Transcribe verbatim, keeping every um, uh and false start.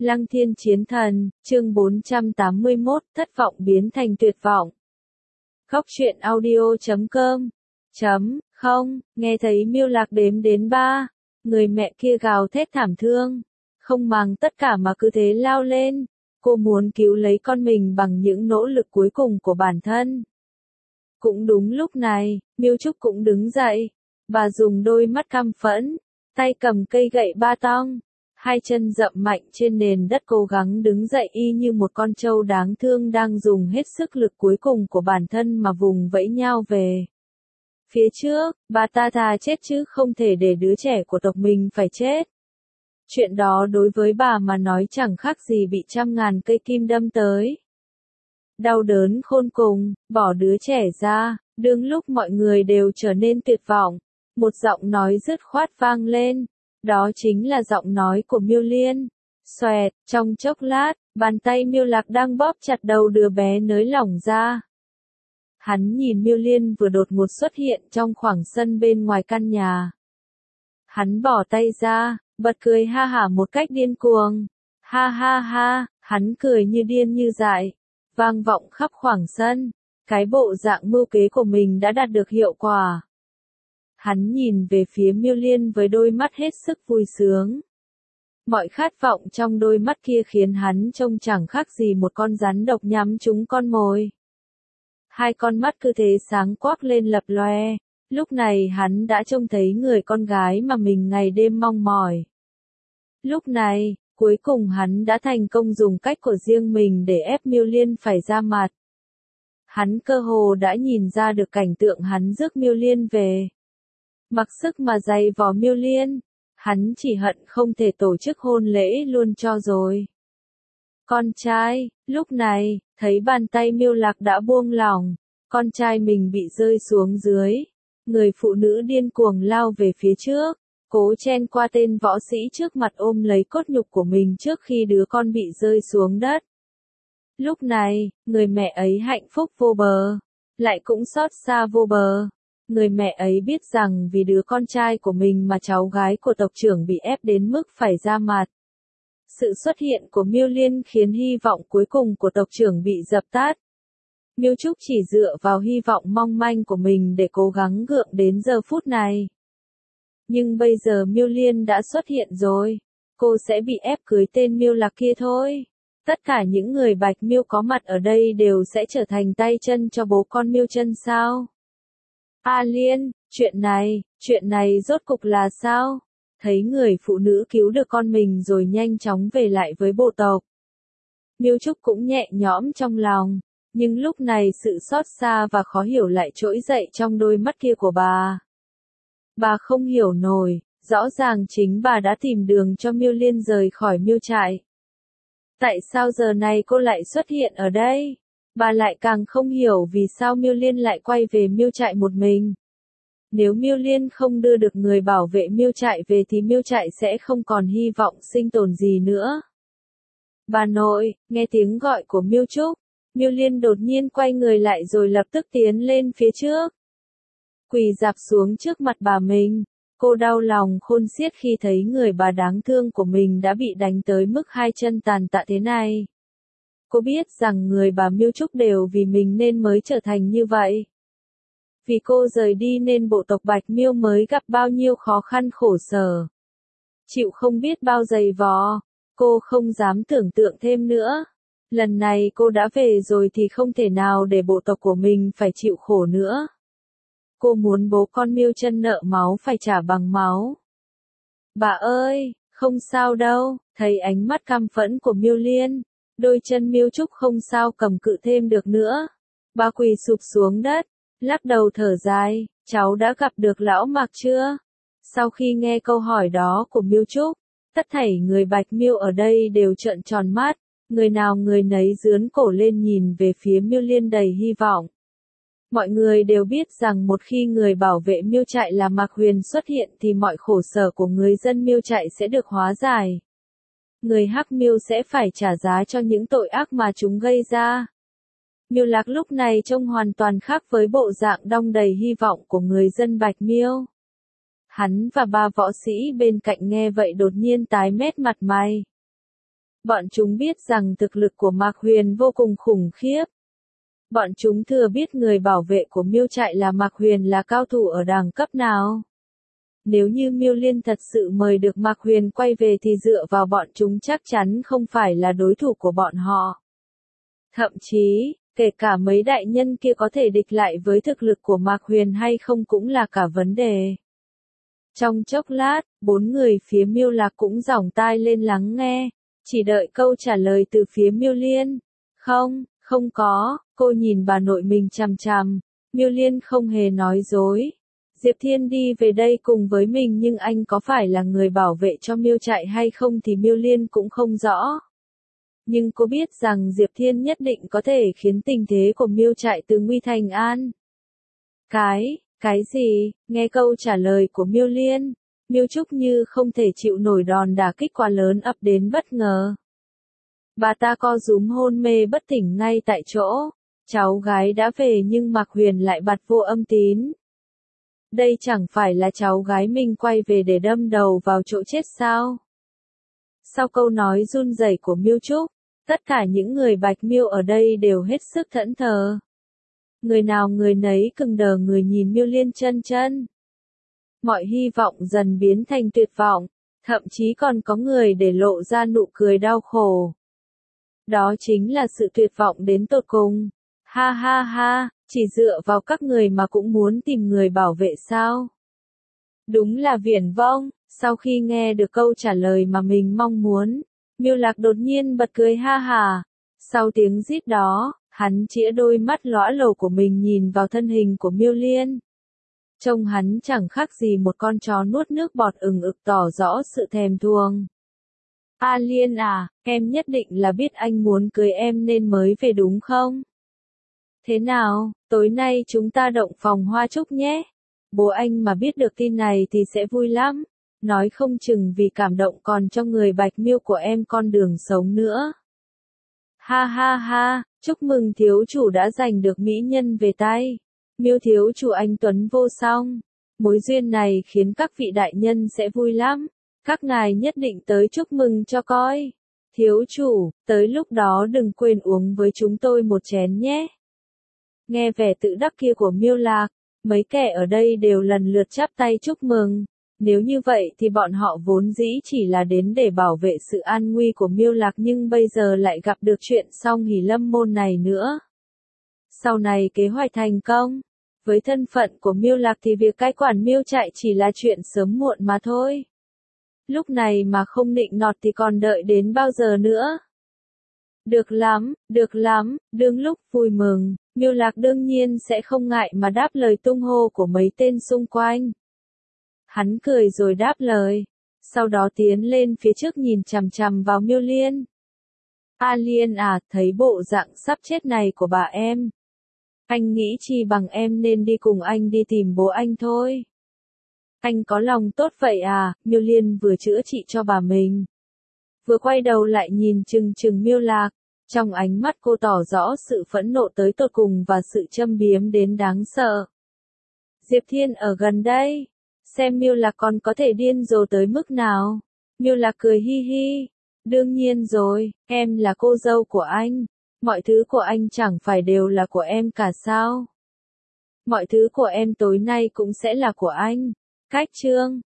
Lăng Thiên Chiến Thần, chương bốn trăm tám mươi mốt, thất vọng biến thành tuyệt vọng. Góc truyện audio chấm com chấm không, nghe thấy Miêu Lạc đếm đến ba, người mẹ kia gào thét thảm thương, không màng tất cả mà cứ thế lao lên, cô muốn cứu lấy con mình bằng những nỗ lực cuối cùng của bản thân. Cũng đúng lúc này, Miêu Trúc cũng đứng dậy, bà dùng đôi mắt căm phẫn, tay cầm cây gậy ba tong, hai chân dậm mạnh trên nền đất cố gắng đứng dậy y như một con trâu đáng thương đang dùng hết sức lực cuối cùng của bản thân mà vùng vẫy nhau về phía trước. Bà ta thà chết chứ không thể để đứa trẻ của tộc mình phải chết. Chuyện đó đối với bà mà nói chẳng khác gì bị trăm ngàn cây kim đâm tới. Đau đớn khôn cùng, bỏ đứa trẻ ra, đương lúc mọi người đều trở nên tuyệt vọng, một giọng nói dứt khoát vang lên, đó chính là giọng nói của Miêu Liên. Xoẹt, trong chốc lát, bàn tay Miêu Lạc đang bóp chặt đầu đứa bé nới lỏng ra. Hắn nhìn Miêu Liên vừa đột ngột xuất hiện trong khoảng sân bên ngoài căn nhà. Hắn bỏ tay ra, bật cười ha hả một cách điên cuồng. Ha ha ha, hắn cười như điên như dại, vang vọng khắp khoảng sân. Cái bộ dạng mưu kế của mình đã đạt được hiệu quả. Hắn nhìn về phía Miêu Liên với đôi mắt hết sức vui sướng. Mọi khát vọng trong đôi mắt kia khiến hắn trông chẳng khác gì một con rắn độc nhắm trúng con mồi. Hai con mắt cứ thế sáng quắc lên lập loe, lúc này hắn đã trông thấy người con gái mà mình ngày đêm mong mỏi. Lúc này, cuối cùng hắn đã thành công dùng cách của riêng mình để ép Miêu Liên phải ra mặt. Hắn cơ hồ đã nhìn ra được cảnh tượng hắn rước Miêu Liên về. Mặc sức mà giày vò Miêu Liên, hắn chỉ hận không thể tổ chức hôn lễ luôn cho rồi. Con trai, lúc này, thấy bàn tay Miêu Lạc đã buông lỏng, con trai mình bị rơi xuống dưới. Người phụ nữ điên cuồng lao về phía trước, cố chen qua tên võ sĩ trước mặt ôm lấy cốt nhục của mình trước khi đứa con bị rơi xuống đất. Lúc này, người mẹ ấy hạnh phúc vô bờ, lại cũng xót xa vô bờ. Người mẹ ấy biết rằng vì đứa con trai của mình mà cháu gái của tộc trưởng bị ép đến mức phải ra mặt. Sự xuất hiện của Miêu Liên khiến hy vọng cuối cùng của tộc trưởng bị dập tắt. Miêu Trúc chỉ dựa vào hy vọng mong manh của mình để cố gắng gượng đến giờ phút này. Nhưng bây giờ Miêu Liên đã xuất hiện rồi, cô sẽ bị ép cưới tên Miêu Lạc kia thôi. Tất cả những người Bạch Miêu có mặt ở đây đều sẽ trở thành tay chân cho bố con Miêu Chân sao? A Liên, chuyện này, chuyện này rốt cục là sao? Thấy người phụ nữ cứu được con mình rồi nhanh chóng về lại với bộ tộc. Miêu Trúc cũng nhẹ nhõm trong lòng, nhưng lúc này sự xót xa và khó hiểu lại trỗi dậy trong đôi mắt kia của bà. Bà không hiểu nổi, rõ ràng chính bà đã tìm đường cho Miêu Liên rời khỏi Miêu trại. Tại sao giờ này cô lại xuất hiện ở đây? Bà lại càng không hiểu vì sao Miêu Liên lại quay về Miêu trại một mình. Nếu Miêu Liên không đưa được người bảo vệ Miêu trại về thì Miêu trại sẽ không còn hy vọng sinh tồn gì nữa. Bà nội, nghe tiếng gọi của Miêu Trúc, Miêu Liên đột nhiên quay người lại rồi lập tức tiến lên phía trước. Quỳ rạp xuống trước mặt bà mình, cô đau lòng khôn xiết khi thấy người bà đáng thương của mình đã bị đánh tới mức hai chân tàn tạ thế này. Cô biết rằng người bà Miêu Trúc đều vì mình nên mới trở thành như vậy. Vì cô rời đi nên bộ tộc Bạch Miêu mới gặp bao nhiêu khó khăn khổ sở. Chịu không biết bao dày vò, cô không dám tưởng tượng thêm nữa. Lần này cô đã về rồi thì không thể nào để bộ tộc của mình phải chịu khổ nữa. Cô muốn bố con Miêu Chân nợ máu phải trả bằng máu. Bà ơi, không sao đâu, thấy ánh mắt căm phẫn của Miêu Liên, đôi chân Miêu Trúc không sao cầm cự thêm được nữa. Bà quỳ sụp xuống đất, lắc đầu thở dài, cháu đã gặp được lão Mạc chưa? Sau khi nghe câu hỏi đó của Miêu Trúc, tất thảy người Bạch Miêu ở đây đều trợn tròn mắt, người nào người nấy giương cổ lên nhìn về phía Miêu Liên đầy hy vọng. Mọi người đều biết rằng một khi người bảo vệ Miêu trại là Mạc Huyền xuất hiện thì mọi khổ sở của người dân Miêu trại sẽ được hóa giải. Người Hắc Miêu sẽ phải trả giá cho những tội ác mà chúng gây ra. Miêu Lạc lúc này trông hoàn toàn khác với bộ dạng đong đầy hy vọng của người dân Bạch Miêu. Hắn và ba võ sĩ bên cạnh nghe vậy đột nhiên tái mét mặt mày. Bọn chúng biết rằng thực lực của Mạc Huyền vô cùng khủng khiếp. Bọn chúng thừa biết người bảo vệ của Miêu trại là Mạc Huyền là cao thủ ở đẳng cấp nào. Nếu như Miêu Liên thật sự mời được Mạc Huyền quay về thì dựa vào bọn chúng chắc chắn không phải là đối thủ của bọn họ. Thậm chí, kể cả mấy đại nhân kia có thể địch lại với thực lực của Mạc Huyền hay không cũng là cả vấn đề. Trong chốc lát, bốn người phía Miêu Lạc cũng giỏng tai lên lắng nghe, chỉ đợi câu trả lời từ phía Miêu Liên. Không, không có, cô nhìn bà nội mình chằm chằm. Miêu Liên không hề nói dối. Diệp Thiên đi về đây cùng với mình nhưng anh có phải là người bảo vệ cho Miêu trại hay không thì Miêu Liên cũng không rõ. Nhưng cô biết rằng Diệp Thiên nhất định có thể khiến tình thế của Miêu trại từ nguy thành an. Cái, cái gì? Nghe câu trả lời của Miêu Liên, Miêu Trúc như không thể chịu nổi đòn đả kích quá lớn ập đến bất ngờ. Bà ta co rúm hôn mê bất tỉnh ngay tại chỗ. Cháu gái đã về nhưng Mạc Huyền lại bặt vô âm tín. Đây chẳng phải là cháu gái mình quay về để đâm đầu vào chỗ chết sao? Sau câu nói run rẩy của Miêu Trúc, tất cả những người Bạch Miêu ở đây đều hết sức thẫn thờ. Người nào người nấy cứng đờ người nhìn Miêu Liên chân chân. Mọi hy vọng dần biến thành tuyệt vọng, thậm chí còn có người để lộ ra nụ cười đau khổ. Đó chính là sự tuyệt vọng đến tột cùng. Ha ha ha, chỉ dựa vào các người mà cũng muốn tìm người bảo vệ sao? Đúng là viển vông. Sau khi nghe được câu trả lời mà mình mong muốn, Miêu Lạc đột nhiên bật cười ha hà. Sau tiếng rít đó, hắn chĩa đôi mắt lõa lồ của mình nhìn vào thân hình của Miêu Liên. Trông hắn chẳng khác gì một con chó nuốt nước bọt ừng ực tỏ rõ sự thèm thuồng. A Liên à, em nhất định là biết anh muốn cưới em nên mới về đúng không? Thế nào, tối nay chúng ta động phòng hoa trúc nhé. Bố anh mà biết được tin này thì sẽ vui lắm. Nói không chừng vì cảm động còn cho người Bạch Miêu của em con đường sống nữa. Ha ha ha, chúc mừng thiếu chủ đã giành được mỹ nhân về tay. Miêu thiếu chủ anh tuấn vô song. Mối duyên này khiến các vị đại nhân sẽ vui lắm. Các ngài nhất định tới chúc mừng cho coi. Thiếu chủ, tới lúc đó đừng quên uống với chúng tôi một chén nhé. Nghe vẻ tự đắc kia của Miêu Lạc, mấy kẻ ở đây đều lần lượt chắp tay chúc mừng. Nếu như vậy thì bọn họ vốn dĩ chỉ là đến để bảo vệ sự an nguy của Miêu Lạc nhưng bây giờ lại gặp được chuyện song hỷ lâm môn này nữa. Sau này kế hoạch thành công. Với thân phận của Miêu Lạc thì việc cai quản Miêu trại chỉ là chuyện sớm muộn mà thôi. Lúc này mà không nịnh nọt thì còn đợi đến bao giờ nữa. Được lắm, được lắm, đương lúc vui mừng, Miêu Lạc đương nhiên sẽ không ngại mà đáp lời tung hô của mấy tên xung quanh. Hắn cười rồi đáp lời, sau đó tiến lên phía trước nhìn chằm chằm vào Miêu Liên. A Liên à, thấy bộ dạng sắp chết này của bà em. Anh nghĩ chi bằng em nên đi cùng anh đi tìm bố anh thôi. Anh có lòng tốt vậy à, Miêu Liên vừa chữa trị cho bà mình. Vừa quay đầu lại nhìn chừng chừng Miêu Lạc, trong ánh mắt cô tỏ rõ sự phẫn nộ tới tột cùng và sự châm biếm đến đáng sợ. Diệp Thiên ở gần đây, xem Miêu Lạc còn có thể điên rồ tới mức nào. Miêu Lạc cười hi hi, đương nhiên rồi, em là cô dâu của anh, mọi thứ của anh chẳng phải đều là của em cả sao? Mọi thứ của em tối nay cũng sẽ là của anh. Cách chương